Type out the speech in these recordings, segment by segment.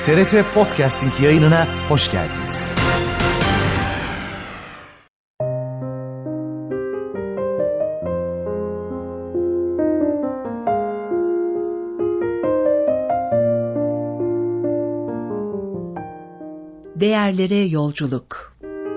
TRT Podcasting yayınına hoş geldiniz. Değerlere yolculuk.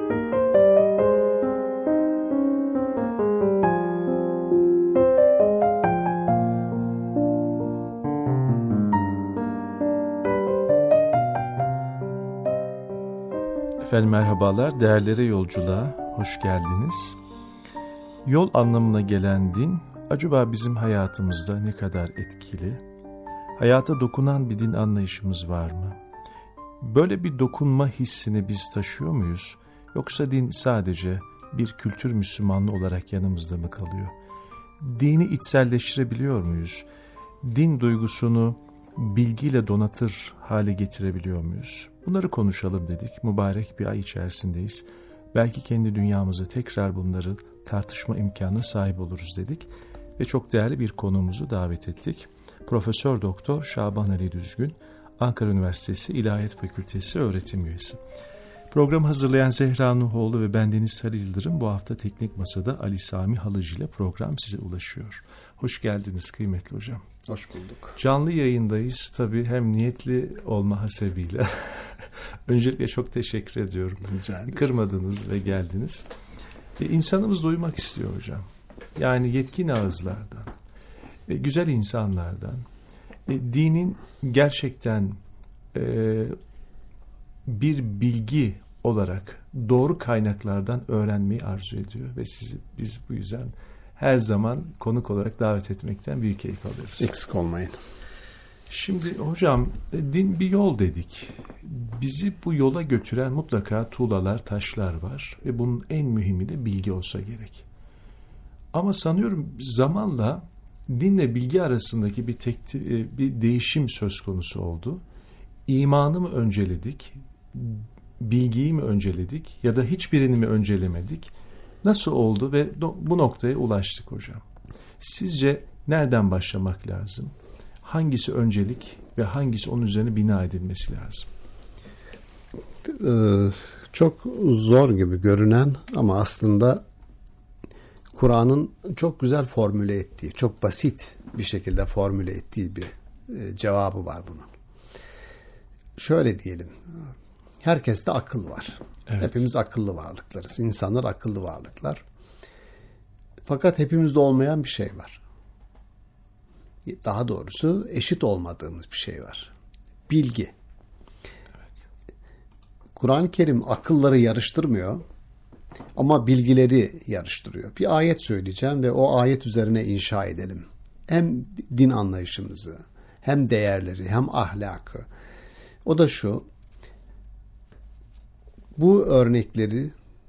Efendim merhabalar, değerlere yolculuğa hoş geldiniz. Yol anlamına gelen din, acaba bizim hayatımızda ne kadar etkili? Hayata dokunan bir din anlayışımız var mı? Böyle bir dokunma hissini biz taşıyor muyuz? Yoksa din sadece bir kültür Müslümanlığı olarak yanımızda mı kalıyor? Dini içselleştirebiliyor muyuz? Din duygusunu bilgiyle donatır hale getirebiliyor muyuz? Bunları konuşalım dedik. Mübarek bir ay içerisindeyiz. Belki kendi dünyamızda tekrar bunları tartışma imkanına sahip oluruz dedik. Ve çok değerli bir konuğumuzu davet ettik. Profesör Doktor Şaban Ali Düzgün, Ankara Üniversitesi İlahiyat Fakültesi öğretim üyesi. Programı hazırlayan Zehra Nuhoğlu ve bendeniz Halil Yıldırım. Bu hafta Teknik Masa'da Ali Sami Halıcı ile program size ulaşıyor. Hoş geldiniz kıymetli hocam. Hoş bulduk. Canlı yayındayız tabii, hem niyetli olma hasebiyle. Öncelikle çok teşekkür ediyorum. Kırmadınız ve geldiniz. İnsanımız duymak istiyor hocam. Yani yetkin ağızlardan, güzel insanlardan, dinin gerçekten bir bilgi olarak doğru kaynaklardan öğrenmeyi arzu ediyor ve biz bu yüzden her zaman konuk olarak davet etmekten büyük keyif alıyoruz. Eksik olmayın. Şimdi hocam, din bir yol dedik. Bizi bu yola götüren mutlaka tuğlalar, taşlar var ve bunun en mühimi de bilgi olsa gerek. Ama sanıyorum zamanla dinle bilgi arasındaki bir değişim söz konusu oldu. İmanı mı önceledik, bilgiyi mi önceledik ya da hiçbirini mi öncelemedik? Nasıl oldu ve bu noktaya ulaştık hocam? Sizce nereden başlamak lazım? Hangisi öncelik ve hangisi onun üzerine bina edilmesi lazım? Çok zor gibi görünen ama aslında Kur'an'ın çok güzel formüle ettiği, çok basit bir şekilde formüle ettiği bir cevabı var bunun. Şöyle diyelim, herkeste akıl var. Evet. Hepimiz akıllı varlıklarız. İnsanlar akıllı varlıklar. Fakat hepimizde olmayan bir şey var. Daha doğrusu eşit olmadığımız bir şey var. Bilgi. Evet. Kur'an-ı Kerim akılları yarıştırmıyor ama bilgileri yarıştırıyor. Bir ayet söyleyeceğim ve o ayet üzerine inşa edelim. Hem din anlayışımızı, hem değerleri, hem ahlakı. O da şu: bu örnekleri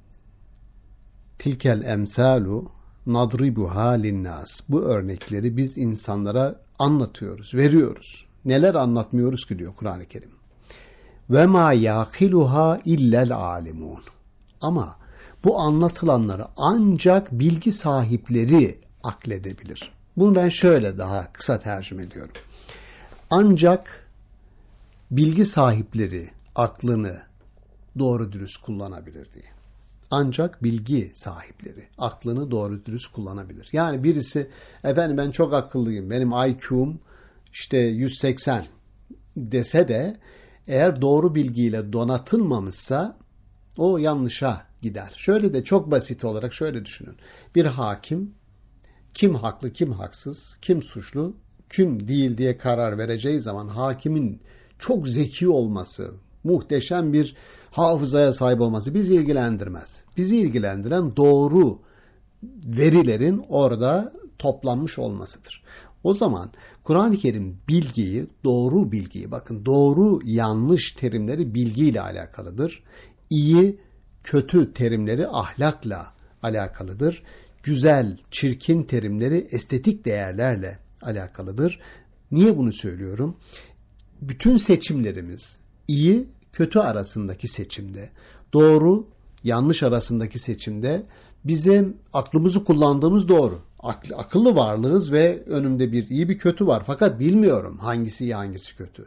tilkel emsalu nadribuha linnas. Bu örnekleri biz insanlara anlatıyoruz, veriyoruz. Neler anlatmıyoruz ki diyor Kur'an-ı Kerim. Ve ma yaqiluha illel alimun. Ama bu anlatılanları ancak bilgi sahipleri akledebilir. Bunu ben şöyle daha kısa tercüme ediyorum. Ancak bilgi sahipleri aklını doğru dürüst kullanabilir diye. Ancak bilgi sahipleri aklını doğru dürüst kullanabilir. Yani birisi, efendim ben çok akıllıyım, benim IQ'm işte 180 dese de eğer doğru bilgiyle donatılmamışsa o yanlışa gider. Şöyle de çok basit olarak şöyle düşünün. Bir hakim kim haklı, kim haksız, kim suçlu, kim değil diye karar vereceği zaman hakimin çok zeki olması, muhteşem bir hafızaya sahip olması bizi ilgilendirmez. Bizi ilgilendiren doğru verilerin orada toplanmış olmasıdır. O zaman Kur'an-ı Kerim bilgiyi, doğru bilgiyi, bakın doğru yanlış terimleri bilgiyle alakalıdır. İyi, kötü terimleri ahlakla alakalıdır. Güzel, çirkin terimleri estetik değerlerle alakalıdır. Niye bunu söylüyorum? Bütün seçimlerimiz iyi, kötü arasındaki seçimde, doğru, yanlış arasındaki seçimde bizim aklımızı kullandığımız doğru. Akıllı varlığız ve önümde bir iyi bir kötü var. Fakat bilmiyorum hangisi iyi hangisi kötü.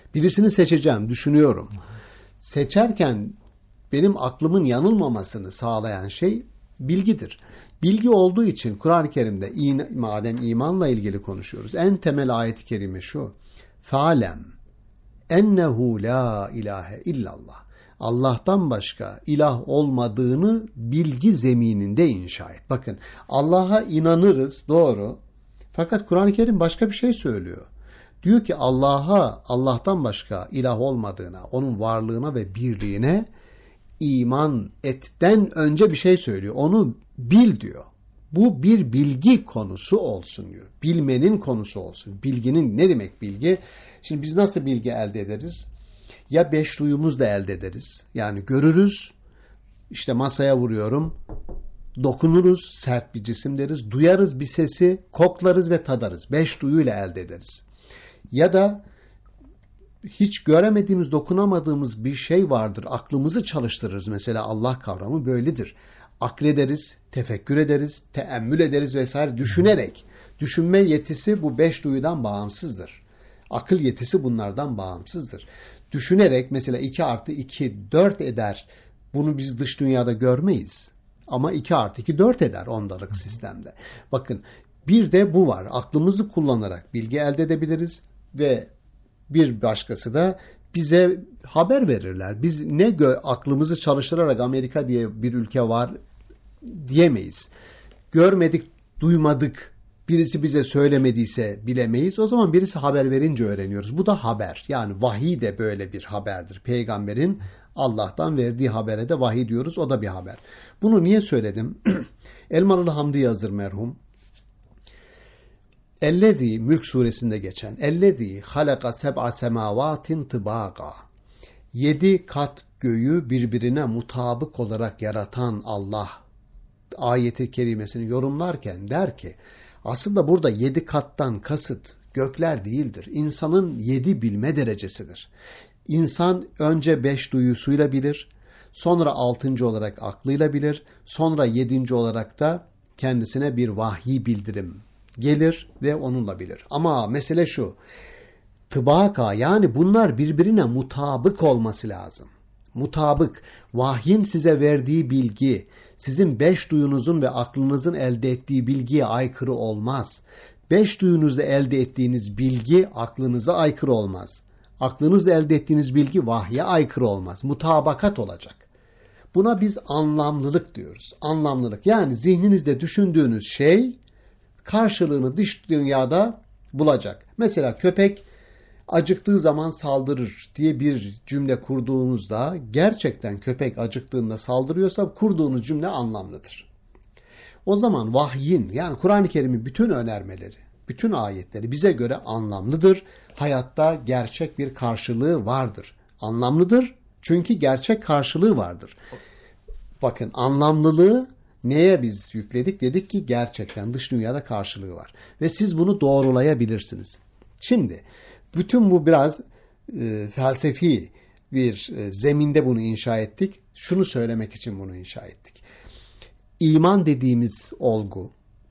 Birisini seçeceğim, düşünüyorum. Seçerken benim aklımın yanılmamasını sağlayan şey bilgidir. Bilgi olduğu için Kur'an-ı Kerim'de madem imanla ilgili konuşuyoruz, en temel ayet-i kerime şu: "Fa'lem ennehu la ilahe illallah." Allah'tan başka ilah olmadığını bilgi zemininde inşa et. Bakın, Allah'a inanırız, doğru. Fakat Kur'an-ı Kerim başka bir şey söylüyor. Diyor ki Allah'tan başka ilah olmadığına, onun varlığına ve birliğine iman etten önce bir şey söylüyor. Onu bil diyor. Bu bir bilgi konusu olsun diyor. Bilmenin konusu olsun. Bilginin ne demek bilgi? Şimdi biz nasıl bilgi elde ederiz? Ya 5 duyumuzla elde ederiz. Yani görürüz, işte masaya vuruyorum, dokunuruz, sert bir cisim deriz, duyarız bir sesi, koklarız ve tadarız. 5 duyuyla elde ederiz. Ya da hiç göremediğimiz, dokunamadığımız bir şey vardır. Aklımızı çalıştırırız. Mesela Allah kavramı böyledir. Aklederiz, tefekkür ederiz, teemmül ederiz vesaire düşünerek. Düşünme yetisi bu 5 duyudan bağımsızdır. Akıl yetisi bunlardan bağımsızdır. Düşünerek mesela 2 + 2 4 eder. Bunu biz dış dünyada görmeyiz. Ama 2 + 2 4 eder ondalık sistemde. Bakın, bir de bu var. Aklımızı kullanarak bilgi elde edebiliriz ve bir başkası da bize haber verirler. Biz aklımızı çalıştırarak Amerika diye bir ülke var diyemeyiz. Görmedik, duymadık, birisi bize söylemediyse bilemeyiz. O zaman birisi haber verince öğreniyoruz. Bu da haber. Yani vahiy de böyle bir haberdir. Peygamberin Allah'tan verdiği habere de vahiy diyoruz. O da bir haber. Bunu niye söyledim? Elmalılı Hamdi Yazır merhum, Ellezî, Mülk suresinde geçen, Ellezî halaka seb'a semâvâtin tıbâga, 7 kat göğü birbirine mutabık olarak yaratan Allah ayeti kerimesini yorumlarken der ki, aslında burada 7 kattan kasıt gökler değildir. İnsanın 7 bilme derecesidir. İnsan önce 5 duyusuyla bilir, sonra 6. olarak aklıyla bilir, sonra 7. olarak da kendisine bir vahyi bildirim gelir ve onunla bilir. Ama mesele şu: tıbaka, yani bunlar birbirine mutabık olması lazım. Mutabık, vahyin size verdiği bilgi, sizin 5 duyunuzun ve aklınızın elde ettiği bilgiye aykırı olmaz. 5 duyunuzla elde ettiğiniz bilgi aklınıza aykırı olmaz. Aklınızla elde ettiğiniz bilgi vahye aykırı olmaz. Mutabakat olacak. Buna biz anlamlılık diyoruz. Anlamlılık, yani zihninizde düşündüğünüz şey karşılığını dış dünyada bulacak. Mesela köpek acıktığı zaman saldırır diye bir cümle kurduğunuzda, gerçekten köpek acıktığında saldırıyorsa kurduğunuz cümle anlamlıdır. O zaman vahyin, yani Kur'an-ı Kerim'in bütün önermeleri, bütün ayetleri bize göre anlamlıdır. Hayatta gerçek bir karşılığı vardır. Anlamlıdır çünkü gerçek karşılığı vardır. Bakın, anlamlılığı neye biz yükledik? Dedik ki gerçekten dış dünyada karşılığı var. Ve siz bunu doğrulayabilirsiniz. Şimdi bütün bu biraz felsefi bir zeminde bunu inşa ettik. Şunu söylemek için bunu inşa ettik. İman dediğimiz olgu,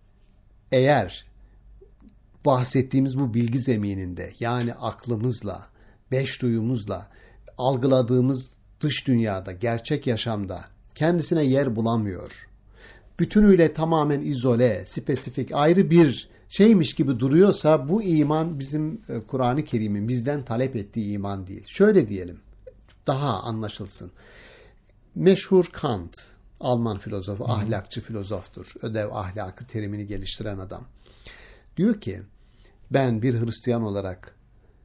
eğer bahsettiğimiz bu bilgi zemininde, yani aklımızla, 5 duyumuzla algıladığımız dış dünyada, gerçek yaşamda kendisine yer bulamıyor, bütünüyle tamamen izole, spesifik, ayrı bir şeymiş gibi duruyorsa, bu iman bizim Kur'an-ı Kerim'in bizden talep ettiği iman değil. Şöyle diyelim, daha anlaşılsın. Meşhur Kant, Alman filozof, ahlakçı filozoftur. Ödev ahlakı terimini geliştiren adam. Diyor ki, ben bir Hristiyan olarak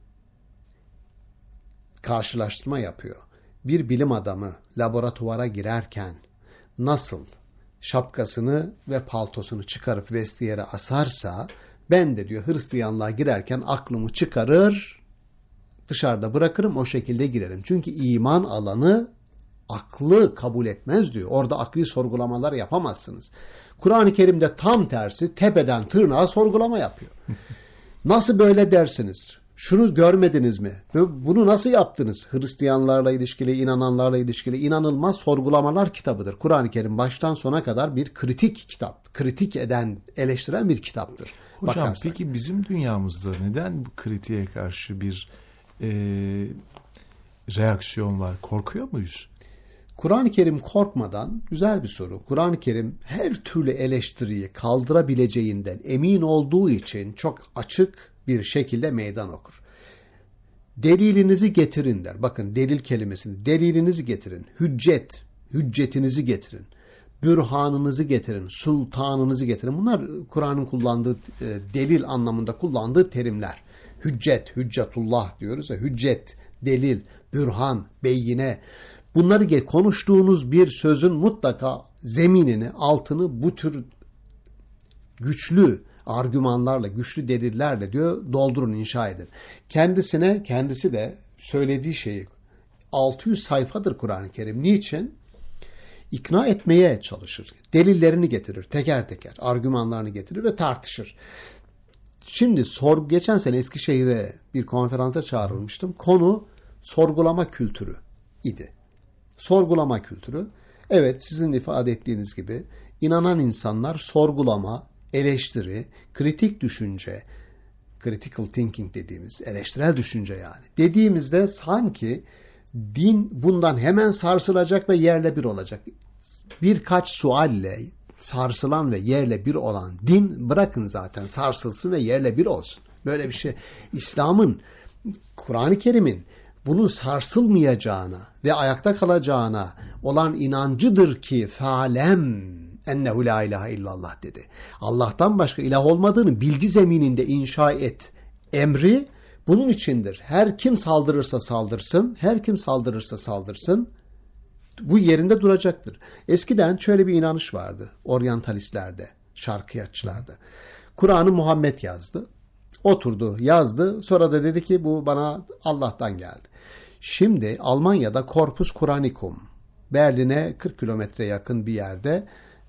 karşılaştırma yapıyor. Bir bilim adamı laboratuvara girerken nasıl şapkasını ve paltosunu çıkarıp vestiyere asarsa, ben de diyor Hristiyanlığa girerken aklımı çıkarır, dışarıda bırakırım, o şekilde girerim. Çünkü iman alanı aklı kabul etmez diyor. Orada akli sorgulamalar yapamazsınız. Kur'an-ı Kerim'de tam tersi, tepeden tırnağa sorgulama yapıyor. Nasıl böyle dersiniz? Şunu görmediniz mi? Bunu nasıl yaptınız? Hristiyanlarla ilişkili, inananlarla ilişkili inanılmaz sorgulamalar kitabıdır. Kur'an-ı Kerim baştan sona kadar bir kritik kitap. Kritik eden, eleştiren bir kitaptır. Hocam bakarsak. Peki bizim dünyamızda neden bu kritiğe karşı bir reaksiyon var? Korkuyor muyuz? Kur'an-ı Kerim korkmadan, güzel bir soru. Kur'an-ı Kerim her türlü eleştiriyi kaldırabileceğinden emin olduğu için çok açık bir şekilde meydan okur. Delilinizi getirin der. Bakın delil kelimesini. Delilinizi getirin. Hüccetinizi getirin. Bürhanınızı getirin. Sultanınızı getirin. Bunlar Kur'an'ın kullandığı, delil anlamında kullandığı terimler. Hüccetullah diyoruz ya. Hüccet, delil, bürhan, beyine. Bunları konuştuğunuz bir sözün mutlaka zeminini, altını bu tür güçlü argümanlarla, güçlü delillerle diyor doldurun, inşa edin. Kendisi de söylediği şeyi 600 sayfadır Kur'an-ı Kerim. Niçin? İkna etmeye çalışır. Delillerini getirir teker teker, argümanlarını getirir ve tartışır. Şimdi geçen sene Eskişehir'e bir konferansa çağrılmıştım. Konu sorgulama kültürü idi. Sorgulama kültürü. Evet, sizin ifade ettiğiniz gibi inanan insanlar sorgulama, eleştiri, kritik düşünce, critical thinking dediğimiz eleştirel düşünce yani. Dediğimizde sanki din bundan hemen sarsılacak ve yerle bir olacak. Birkaç sualle sarsılan ve yerle bir olan din bırakın zaten sarsılsın ve yerle bir olsun. Böyle bir şey İslam'ın, Kur'an-ı Kerim'in bunun sarsılmayacağına ve ayakta kalacağına olan inancıdır ki fe'alem ennehu la ilahe illallah dedi. Allah'tan başka ilah olmadığını bilgi zemininde inşa et emri bunun içindir. Her kim saldırırsa saldırsın, her kim saldırırsa saldırsın, bu yerinde duracaktır. Eskiden şöyle bir inanış vardı oryantalistlerde, şarkiyatçılarda. Kur'an'ı Muhammed yazdı. Oturdu, yazdı. Sonra da dedi ki bu bana Allah'tan geldi. Şimdi Almanya'da Corpus Coranicum, Berlin'e 40 kilometre yakın bir yerde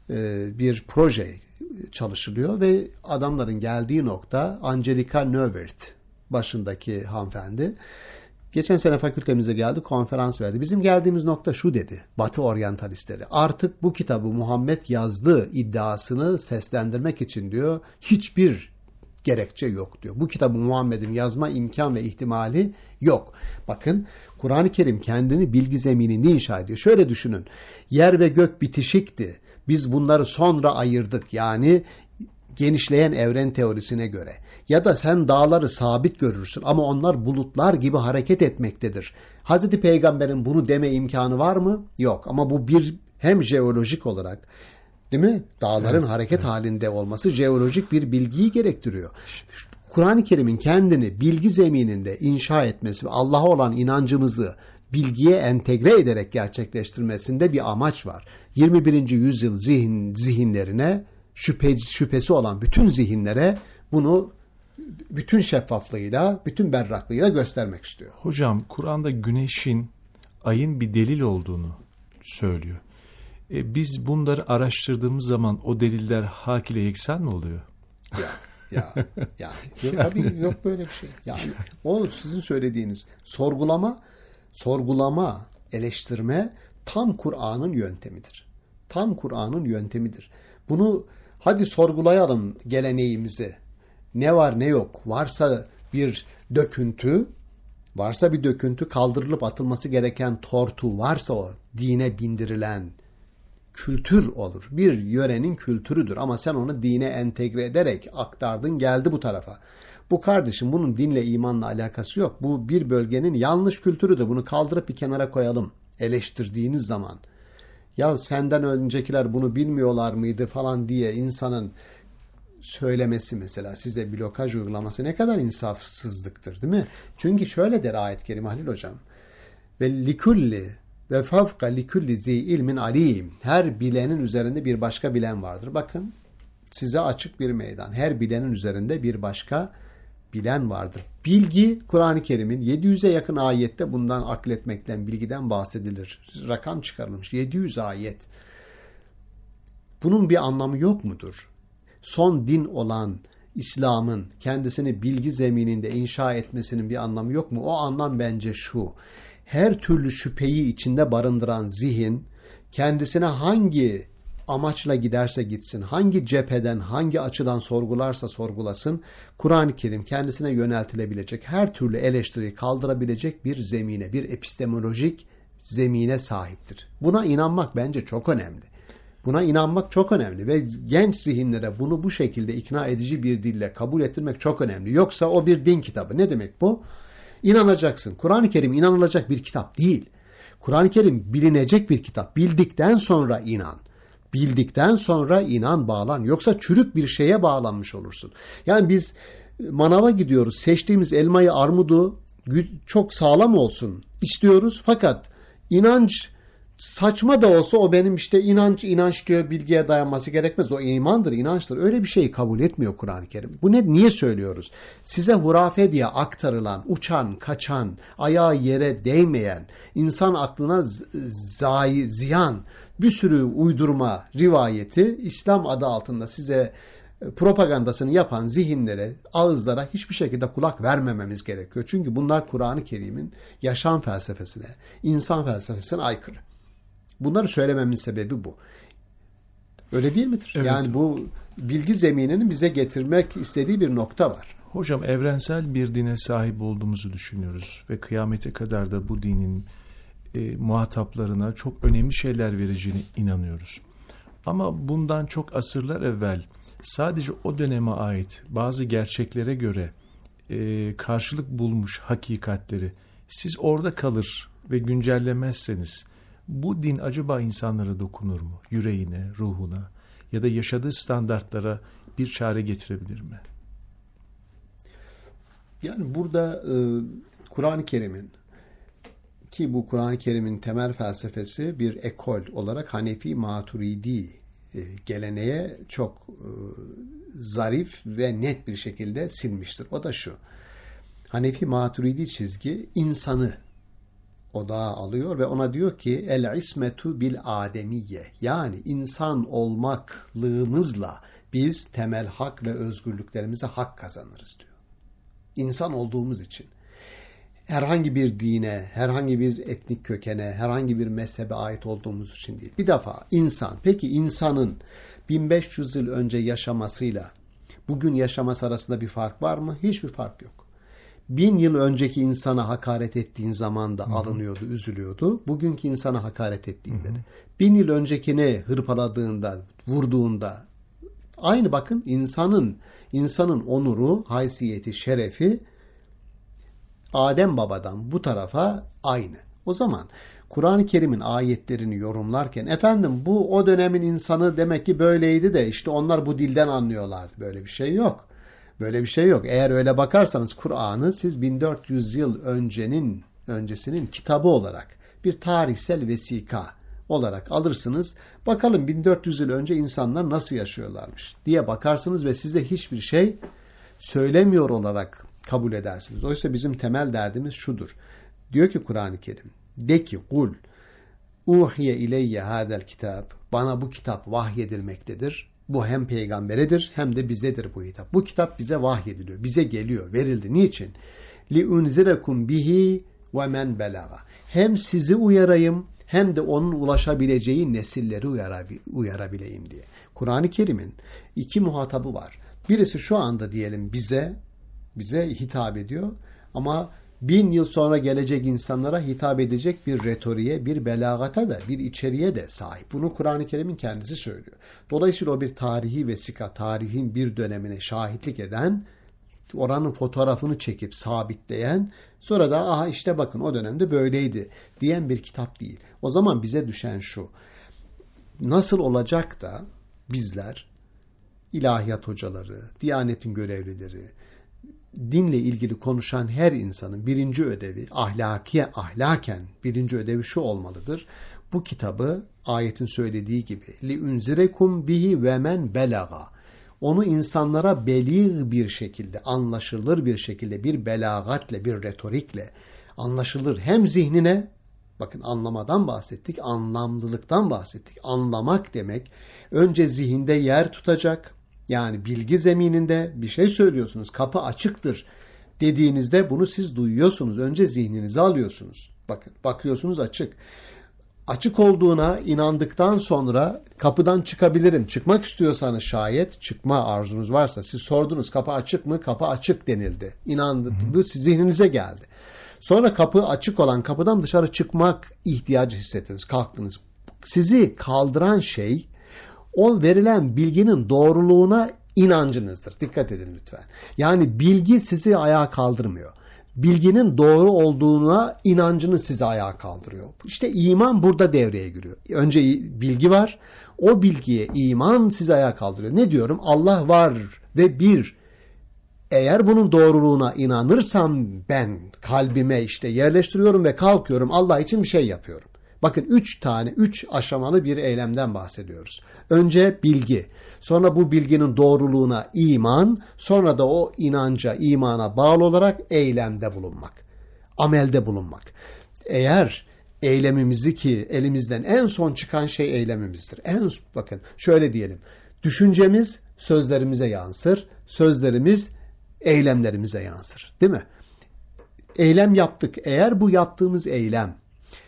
bir proje çalışılıyor ve adamların geldiği nokta Angelika Neuwirth başındaki hanımefendi. Geçen sene fakültemize geldi, konferans verdi. Bizim geldiğimiz nokta şu dedi, Batı oryantalistleri. Artık bu kitabı Muhammed yazdı iddiasını seslendirmek için diyor, hiçbir gerekçe yok diyor. Bu kitabı Muhammed'in yazma imkan ve ihtimali yok. Bakın Kur'an-ı Kerim kendini bilgi zemininde inşa ediyor. Şöyle düşünün, yer ve gök bitişikti. Biz bunları sonra ayırdık. Yani genişleyen evren teorisine göre. Ya da sen dağları sabit görürsün ama onlar bulutlar gibi hareket etmektedir. Hazreti Peygamber'in bunu deme imkanı var mı? Yok. Ama bu bir hem jeolojik olarak, değil mi? Dağların hareket halinde olması jeolojik bir bilgiyi gerektiriyor. Kur'an-ı Kerim'in kendini bilgi zemininde inşa etmesi ve Allah'a olan inancımızı bilgiye entegre ederek gerçekleştirmesinde bir amaç var. 21. yüzyıl zihinlerine, şüphesi olan bütün zihinlere bunu bütün şeffaflığıyla, bütün berraklığıyla göstermek istiyor. Hocam, Kur'an'da güneşin, ayın bir delil olduğunu söylüyor. Biz bunları araştırdığımız zaman o deliller hak ile yeksan mı oluyor? Ya yok, tabii yok böyle bir şey. Yani o sizin söylediğiniz sorgulama, eleştirme tam Kur'an'ın yöntemidir. Tam Kur'an'ın yöntemidir. Bunu hadi sorgulayalım geleneğimizi. Ne var ne yok. Varsa bir döküntü, kaldırılıp atılması gereken tortu varsa o dine bindirilen kültür olur. Bir yörenin kültürüdür ama sen onu dine entegre ederek aktardın, geldi bu tarafa. Bu kardeşim, bunun dinle imanla alakası yok. Bu bir bölgenin yanlış kültürüdür. Bunu kaldırıp bir kenara koyalım. Eleştirdiğiniz zaman ya senden öncekiler bunu bilmiyorlar mıydı falan diye insanın söylemesi, mesela size blokaj uygulaması ne kadar insafsızlıktır, değil mi? Çünkü şöyle der ayet-i kerime Halil hocam. Ve likulli ve fevka likulli zi ilmin alim. Her bilenin üzerinde bir başka bilen vardır. Bakın size açık bir meydan. Her bilenin üzerinde bir başka bilen vardır. Bilgi, Kur'an-ı Kerim'in 700'e yakın ayette bundan akletmekten, bilgiden bahsedilir. Rakam çıkarılmış. 700 ayet. Bunun bir anlamı yok mudur? Son din olan İslam'ın kendisini bilgi zemininde inşa etmesinin bir anlamı yok mu? O anlam bence şu: her türlü şüpheyi içinde barındıran zihin kendisine hangi amaçla giderse gitsin, hangi cepheden, hangi açıdan sorgularsa sorgulasın, Kur'an-ı Kerim kendisine yöneltilebilecek her türlü eleştiriyi kaldırabilecek bir zemine, bir epistemolojik zemine sahiptir. Buna inanmak bence çok önemli. Buna inanmak çok önemli ve genç zihinlere bunu bu şekilde ikna edici bir dille kabul ettirmek çok önemli. Yoksa o bir din kitabı. Ne demek bu? İnanacaksın. Kur'an-ı Kerim inanılacak bir kitap değil. Kur'an-ı Kerim bilinecek bir kitap. Bildikten sonra inan. Bildikten sonra inan, bağlan. Yoksa çürük bir şeye bağlanmış olursun. Yani biz manava gidiyoruz. Seçtiğimiz elmayı, armudu çok sağlam olsun istiyoruz. Fakat inanç saçma da olsa o benim işte inanç diyor, bilgiye dayanması gerekmez. O imandır, inançtır. Öyle bir şeyi kabul etmiyor Kur'an-ı Kerim. Bu niye söylüyoruz? Size hurafe diye aktarılan, uçan, kaçan, ayağı yere değmeyen, insan aklına ziyan bir sürü uydurma rivayeti İslam adı altında size propagandasını yapan zihinlere, ağızlara hiçbir şekilde kulak vermememiz gerekiyor. Çünkü bunlar Kur'an-ı Kerim'in yaşam felsefesine, insan felsefesine aykırı. Bunları söylememin sebebi bu. Öyle değil midir? Evet. Yani bu bilgi zeminini bize getirmek istediği bir nokta var. Hocam, evrensel bir dine sahip olduğumuzu düşünüyoruz ve kıyamete kadar da bu dinin muhataplarına çok önemli şeyler vereceğine inanıyoruz. Ama bundan çok asırlar evvel sadece o döneme ait bazı gerçeklere göre karşılık bulmuş hakikatleri siz orada kalır ve güncellemezseniz bu din acaba insanlara dokunur mu? Yüreğine, ruhuna ya da yaşadığı standartlara bir çare getirebilir mi? Yani burada Kur'an-ı Kerim'in, ki bu Kur'an-ı Kerim'in temel felsefesi bir ekol olarak Hanefi Maturidi geleneğe çok zarif ve net bir şekilde sinmiştir. O da şu: Hanefi Maturidi çizgi insanı odağa alıyor ve ona diyor ki el ismetu bil ademiyye, yani insan olmaklığımızla biz temel hak ve özgürlüklerimize hak kazanırız diyor. İnsan olduğumuz için. Herhangi bir dine, herhangi bir etnik kökene, herhangi bir mezhebe ait olduğumuz için değil. Bir defa insan. Peki insanın 1500 yıl önce yaşamasıyla bugün yaşaması arasında bir fark var mı? Hiçbir fark yok. 1000 yıl önceki insana hakaret ettiğin zaman da alınıyordu, üzülüyordu. Bugünkü insana hakaret ettiğinde de. 1000 yıl öncekini hırpaladığında, vurduğunda aynı. Bakın, insanın onuru, haysiyeti, şerefi Adem babadan bu tarafa aynı. O zaman Kur'an-ı Kerim'in ayetlerini yorumlarken efendim bu o dönemin insanı demek ki böyleydi de işte onlar bu dilden anlıyorlardı. Böyle bir şey yok. Böyle bir şey yok. Eğer öyle bakarsanız Kur'an'ı siz 1400 yıl öncesinin kitabı olarak bir tarihsel vesika olarak alırsınız. Bakalım 1400 yıl önce insanlar nasıl yaşıyorlarmış diye bakarsınız ve size hiçbir şey söylemiyor olarak kabul edersiniz. Oysa bizim temel derdimiz şudur. Diyor ki Kur'an-ı Kerim, de ki kul uhiye ileyye hadel kitap, bana bu kitap vahyedilmektedir. Bu hem peygamberedir hem de bizedir bu kitap. Bu kitap bize vahyediliyor, bize geliyor, verildi. Niçin? Li unzirekum bihi ve men belaga. Hem sizi uyarayım hem de onun ulaşabileceği nesilleri uyarabileyim diye. Kur'an-ı Kerim'in iki muhatabı var. Birisi şu anda diyelim bize hitap ediyor ama 1000 yıl sonra gelecek insanlara hitap edecek bir retoriğe, bir belagata da, bir içeriğe de sahip. Bunu Kur'an-ı Kerim'in kendisi söylüyor. Dolayısıyla o bir tarihi vesika, tarihin bir dönemine şahitlik eden, oranın fotoğrafını çekip sabitleyen, sonra da aha işte bakın o dönemde böyleydi diyen bir kitap değil. O zaman bize düşen şu: nasıl olacak da bizler, ilahiyat hocaları, Diyanet'in görevlileri, dinle ilgili konuşan her insanın birinci ödevi, ahlaken birinci ödevi şu olmalıdır: bu kitabı ayetin söylediği gibi li unzirekum bihi ve men belaga, onu insanlara belîg bir şekilde, anlaşılır bir şekilde, bir belagatle, bir retorikle anlaşılır. Hem zihnine, bakın anlamadan bahsettik, anlamlılıktan bahsettik. Anlamak demek önce zihinde yer tutacak. Yani bilgi zemininde bir şey söylüyorsunuz, kapı açıktır dediğinizde bunu siz duyuyorsunuz. Önce zihninize alıyorsunuz. Bakın, bakıyorsunuz açık. açık olduğuna inandıktan sonra kapıdan çıkabilirim. Çıkmak istiyorsanız şayet, çıkma arzunuz varsa, siz sordunuz kapı açık mı? Kapı açık denildi. İnandı. Bu zihninize geldi. Sonra kapı açık olan kapıdan dışarı çıkmak ihtiyacı hissettiniz. Kalktınız. Sizi kaldıran şey o verilen bilginin doğruluğuna inancınızdır. Dikkat edin lütfen. Yani bilgi sizi ayağa kaldırmıyor. Bilginin doğru olduğuna inancınız sizi ayağa kaldırıyor. İşte iman burada devreye giriyor. Önce bilgi var. O bilgiye iman sizi ayağa kaldırıyor. Ne diyorum? Allah var ve bir. Eğer bunun doğruluğuna inanırsam ben kalbime işte yerleştiriyorum ve kalkıyorum. Allah için bir şey yapıyorum. Bakın 3 aşamalı bir eylemden bahsediyoruz. Önce bilgi, sonra bu bilginin doğruluğuna iman, sonra da o inanca, imana bağlı olarak eylemde bulunmak, amelde bulunmak. Eğer eylemimizi, ki elimizden en son çıkan şey eylemimizdir. Bakın şöyle diyelim, düşüncemiz sözlerimize yansır, sözlerimiz eylemlerimize yansır, değil mi? Eylem yaptık. Eğer bu yaptığımız eylem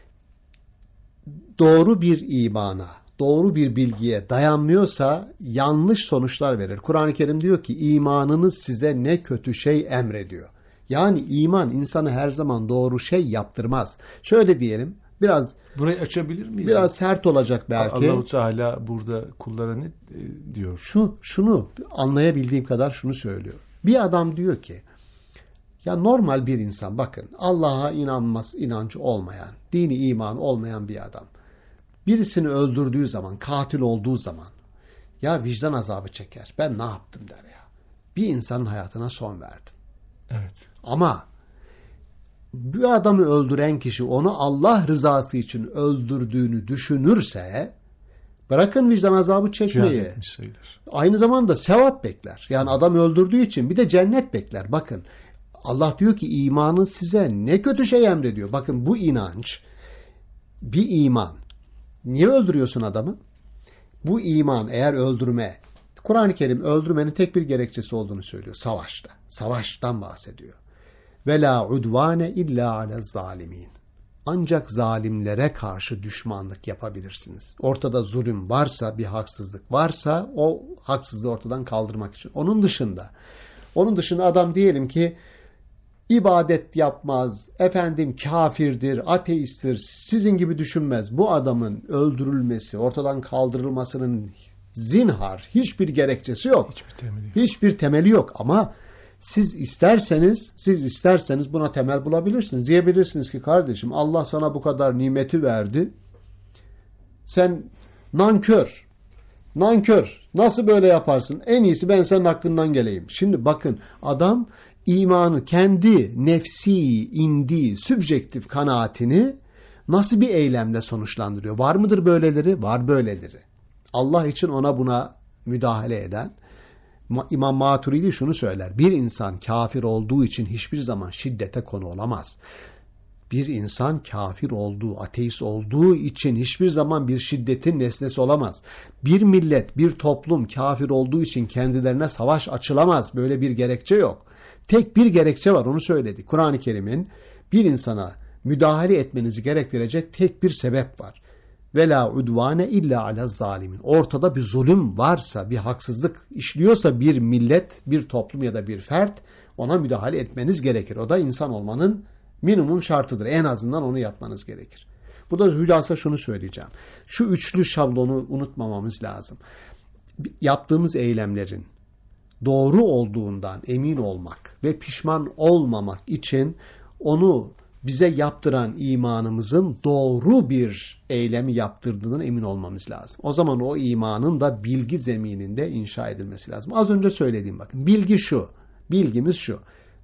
doğru bir imana, doğru bir bilgiye dayanmıyorsa yanlış sonuçlar verir. Kur'an-ı Kerim diyor ki imanınız size ne kötü şey emrediyor. Yani iman insanı her zaman doğru şey yaptırmaz. Şöyle diyelim, burayı açabilir miyiz? Biraz sert olacak belki. Allah-u Teala burada kullara ne diyor? Şunu anlayabildiğim kadar şunu söylüyor. Bir adam diyor ki, ya normal bir insan, bakın Allah'a inancı olmayan, dini iman olmayan bir adam birisini öldürdüğü zaman, katil olduğu zaman ya vicdan azabı çeker. Ben ne yaptım der ya. Bir insanın hayatına son verdim. Evet. Ama bir adamı öldüren kişi onu Allah rızası için öldürdüğünü düşünürse bırakın vicdan azabı çekmeyi. Aynı zamanda sevap bekler. Yani adam öldürdüğü için bir de cennet bekler. Bakın Allah diyor ki imanın size ne kötü şey emrediyor. Bakın bu inanç bir iman. Niye öldürüyorsun adamı? Bu iman eğer öldürme. Kur'an-ı Kerim öldürmenin tek bir gerekçesi olduğunu söylüyor. Savaşta. Savaştan bahsediyor. Ve la udvane illa ala zalimin. Ancak zalimlere karşı düşmanlık yapabilirsiniz. Ortada zulüm varsa, bir haksızlık varsa o haksızlığı ortadan kaldırmak için. Onun dışında adam diyelim ki ibadet yapmaz, kafirdir, ateisttir, sizin gibi düşünmez. Bu adamın öldürülmesi, ortadan kaldırılmasının zinhar hiçbir gerekçesi yok. Hiçbir temeli yok. Ama siz isterseniz buna temel bulabilirsiniz. Diyebilirsiniz ki kardeşim Allah sana bu kadar nimeti verdi. Sen nankör. Nasıl böyle yaparsın? En iyisi ben senin hakkından geleyim. Şimdi bakın adam imanı kendi nefsi, sübjektif kanaatini nasıl bir eylemle sonuçlandırıyor? Var mıdır böyleleri? Var böyleleri. Allah için ona buna müdahale eden İmam Maturidi şunu söyler. Bir insan kafir olduğu için hiçbir zaman şiddete konu olamaz. Bir insan kafir olduğu, ateist olduğu için hiçbir zaman bir şiddetin nesnesi olamaz. Bir millet, bir toplum kafir olduğu için kendilerine savaş açılamaz. Böyle bir gerekçe yok. Tek bir gerekçe var, onu söyledi. Kur'an-ı Kerim'in bir insana müdahale etmenizi gerektirecek tek bir sebep var. Ve la udvane illa ala zalimin. Ortada bir zulüm varsa, bir haksızlık işliyorsa bir millet, bir toplum ya da bir fert ona müdahale etmeniz gerekir. O da insan olmanın minimum şartıdır. En azından onu yapmanız gerekir. Burada hülasa şunu söyleyeceğim. Şu üçlü şablonu unutmamamız lazım. Yaptığımız eylemlerin doğru olduğundan emin olmak ve pişman olmamak için onu bize yaptıran imanımızın doğru bir eylemi yaptırdığından emin olmamız lazım. O zaman o imanın da bilgi zemininde inşa edilmesi lazım. Az önce söylediğim bakın. Bilgimiz şu.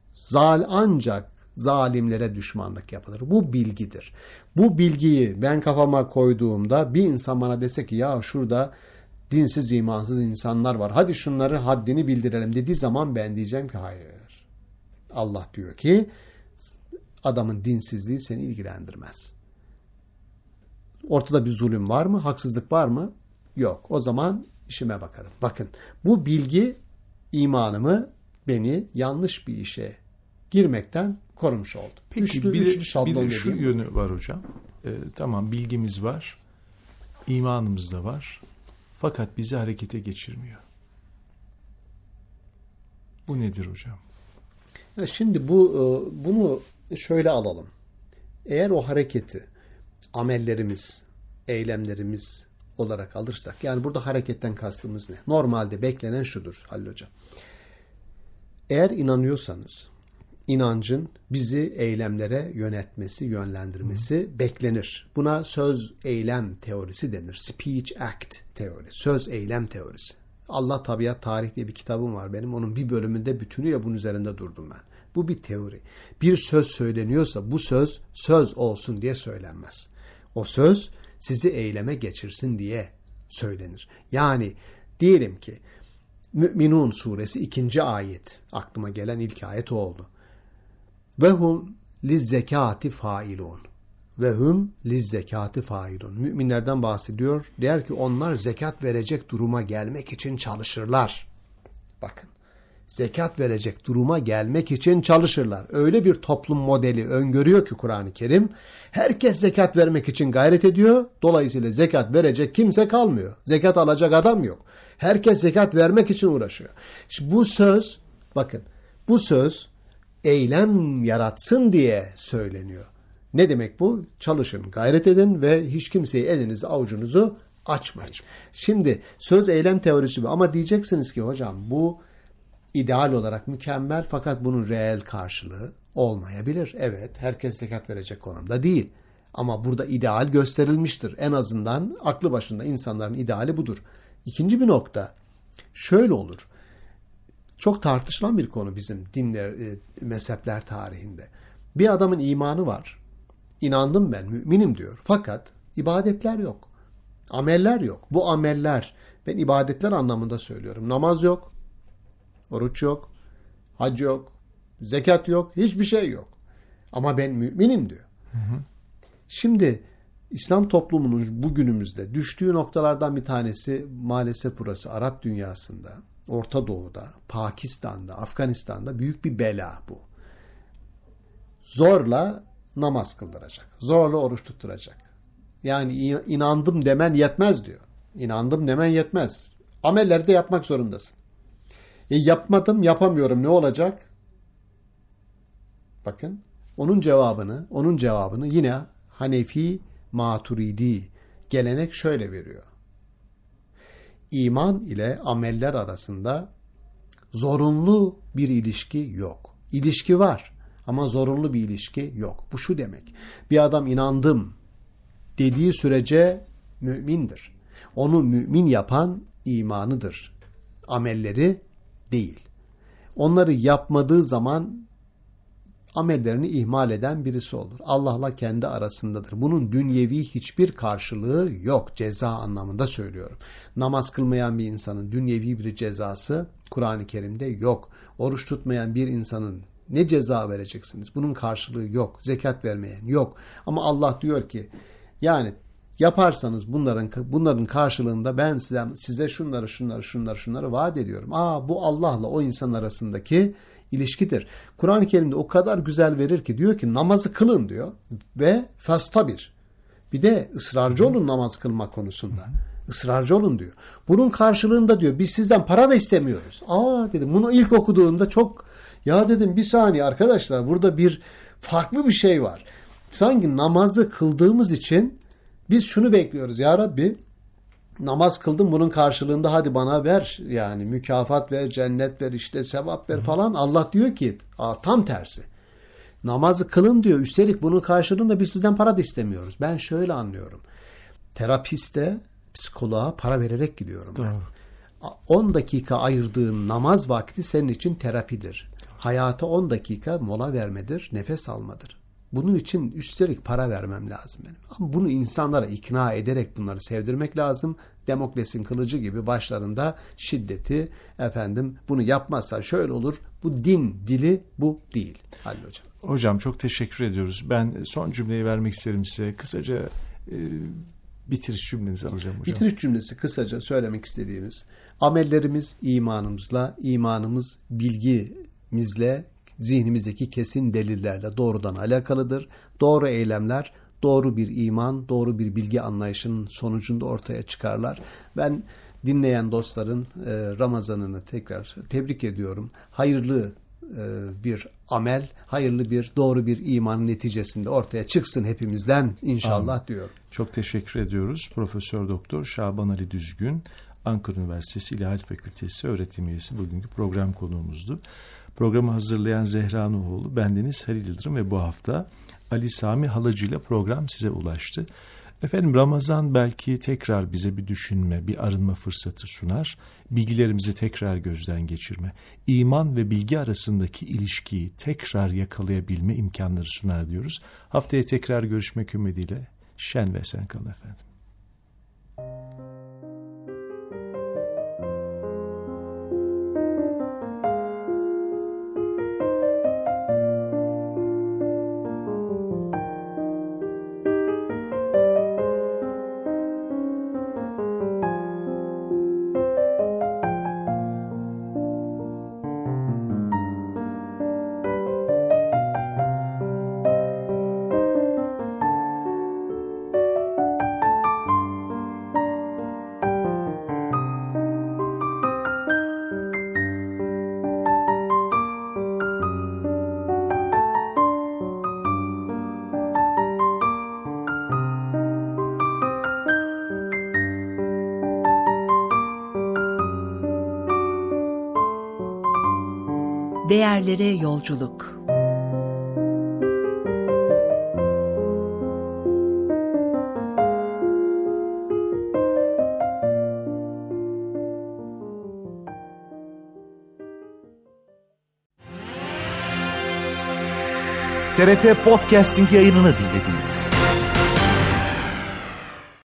Ancak zalimlere düşmanlık yapılır. Bu bilgidir. Bu bilgiyi ben kafama koyduğumda bir insan bana dese ki ya şurada dinsiz, imansız insanlar var. Hadi şunları haddini bildirelim dediği zaman ben diyeceğim ki hayır. Allah diyor ki adamın dinsizliği seni ilgilendirmez. Ortada bir zulüm var mı? Haksızlık var mı? Yok. O zaman işime bakarım. Bakın bu bilgi beni yanlış bir işe girmekten korumuş oldu. Peki üçlü bir de şu dediğim yönü var hocam. Tamam, bilgimiz var, imanımız da var. Fakat bizi harekete geçirmiyor. Bu nedir hocam? Şimdi bunu şöyle alalım. Eğer o hareketi amellerimiz, eylemlerimiz olarak alırsak, yani burada hareketten kastımız ne? Normalde beklenen şudur Halil Hocam. Eğer inanıyorsanız, inancın bizi eylemlere yönetmesi, yönlendirmesi beklenir. Buna söz eylem teorisi denir. Speech act teori. Söz eylem teorisi. Allah Tabiat Tarih diye bir kitabım var benim. Onun bir bölümünde bütünüyle bunun üzerinde durdum ben. Bu bir teori. Bir söz söyleniyorsa bu söz olsun diye söylenmez. O söz sizi eyleme geçirsin diye söylenir. Yani diyelim ki Mü'minun suresi 2. ayet. Aklıma gelen ilk ayet o oldu. Ve hum lizzekati failun. Ve hum lizzekati failun. Müminlerden bahsediyor. Der ki onlar zekat verecek duruma gelmek için çalışırlar. Bakın. Zekat verecek duruma gelmek için çalışırlar. Öyle bir toplum modeli öngörüyor ki Kur'an-ı Kerim. Herkes zekat vermek için gayret ediyor. Dolayısıyla zekat verecek kimse kalmıyor. Zekat alacak adam yok. Herkes zekat vermek için uğraşıyor. Şimdi bu söz, bakın, bu söz eylem yaratsın diye söyleniyor. Ne demek bu? Çalışın, gayret edin ve hiç kimseyi elinizi avucunuzu açmayın. Şimdi söz eylem teorisi bu. Ama diyeceksiniz ki hocam bu ideal olarak mükemmel fakat bunun reel karşılığı olmayabilir. Evet, herkes zekat verecek konumda değil. Ama burada ideal gösterilmiştir. En azından aklı başında insanların ideali budur. İkinci bir nokta şöyle olur. Çok tartışılan bir konu bizim dinler, mezhepler tarihinde. Bir adamın imanı var. İnandım ben, müminim diyor. Fakat ibadetler yok. Ameller yok. Bu ameller, ben ibadetler anlamında söylüyorum. Namaz yok, oruç yok, hac yok, zekat yok, hiçbir şey yok. Ama ben müminim diyor. Hı hı. Şimdi İslam toplumunun bugünümüzde düştüğü noktalardan bir tanesi maalesef burası Arap dünyasında, Orta Doğu'da, Pakistan'da, Afganistan'da büyük bir bela bu. Zorla namaz kıldıracak. Zorla oruç tutturacak. Yani inandım demen yetmez diyor. İnandım demen yetmez. Amelleri de yapmak zorundasın. Yapmadım, yapamıyorum, ne olacak? Bakın, onun cevabını yine Hanefi, Maturidi gelenek şöyle veriyor. İman ile ameller arasında zorunlu bir ilişki yok. İlişki var ama zorunlu bir ilişki yok. Bu şu demek. Bir adam inandım dediği sürece mümindir. Onu mümin yapan imanıdır. Amelleri değil. Onları yapmadığı zaman amellerini ihmal eden birisi olur. Allah'la kendi arasındadır. Bunun dünyevi hiçbir karşılığı yok. Ceza anlamında söylüyorum. Namaz kılmayan bir insanın dünyevi bir cezası Kur'an-ı Kerim'de yok. Oruç tutmayan bir insanın ne ceza vereceksiniz? Bunun karşılığı yok. Zekat vermeyen yok. Ama Allah diyor ki yani yaparsanız bunların karşılığında ben size şunları vaat ediyorum. Bu Allah'la o insan arasındaki ilişkidir. Kur'an-ı Kerim'de o kadar güzel verir ki diyor ki namazı kılın diyor ve fastabir. Bir de ısrarcı olun namaz kılma konusunda. Israrcı olun diyor. Bunun karşılığında diyor biz sizden para da istemiyoruz. Dedim bunu ilk okuduğumda çok dedim bir saniye arkadaşlar burada bir farklı bir şey var. Sanki namazı kıldığımız için biz şunu bekliyoruz. Ya Rabbi namaz kıldım bunun karşılığında hadi bana ver yani mükafat ver, cennet ver, işte sevap ver falan. Allah diyor ki tam tersi. Namazı kılın diyor. Üstelik bunun karşılığında biz sizden para da istemiyoruz. Ben şöyle anlıyorum. Terapiste, psikoloğa para vererek gidiyorum ben. 10 dakika ayırdığın namaz vakti senin için terapidir. Hayata 10 dakika mola vermedir, nefes almadır. Bunun için üstelik para vermem lazım benim. Ama bunu insanlara ikna ederek bunları sevdirmek lazım. Demokles'in kılıcı gibi başlarında şiddeti, bunu yapmazsa şöyle olur. Bu din dili bu değil Halil Hocam. Hocam çok teşekkür ediyoruz. Ben son cümleyi vermek isterim size. Kısaca bitiriş cümlenizi alacağım hocam. Bitiriş cümlesi kısaca söylemek istediğimiz amellerimiz imanımızla, imanımız bilgimizle, zihnimizdeki kesin delillerle doğrudan alakalıdır. Doğru eylemler doğru bir iman, doğru bir bilgi anlayışının sonucunda ortaya çıkarlar. Ben dinleyen dostların Ramazan'ını tekrar tebrik ediyorum. Hayırlı bir amel, hayırlı bir doğru bir imanın neticesinde ortaya çıksın hepimizden inşallah. Amin diyorum. Çok teşekkür ediyoruz. Profesör Doktor Şaban Ali Düzgün, Ankara Üniversitesi İlahiyat Fakültesi öğretim üyesi bugünkü program konuğumuzdu. Programı hazırlayan Zehra Nuhoğlu, bendeniz Halil Yıldırım ve bu hafta Ali Sami Halacı ile program size ulaştı. Efendim, Ramazan belki tekrar bize bir düşünme, bir arınma fırsatı sunar. Bilgilerimizi tekrar gözden geçirme, iman ve bilgi arasındaki ilişkiyi tekrar yakalayabilme imkanları sunar diyoruz. Haftaya tekrar görüşmek ümidiyle şen ve esen kalın efendim. Değerlere yolculuk. TRT Podcasting yayınını dinlediniz.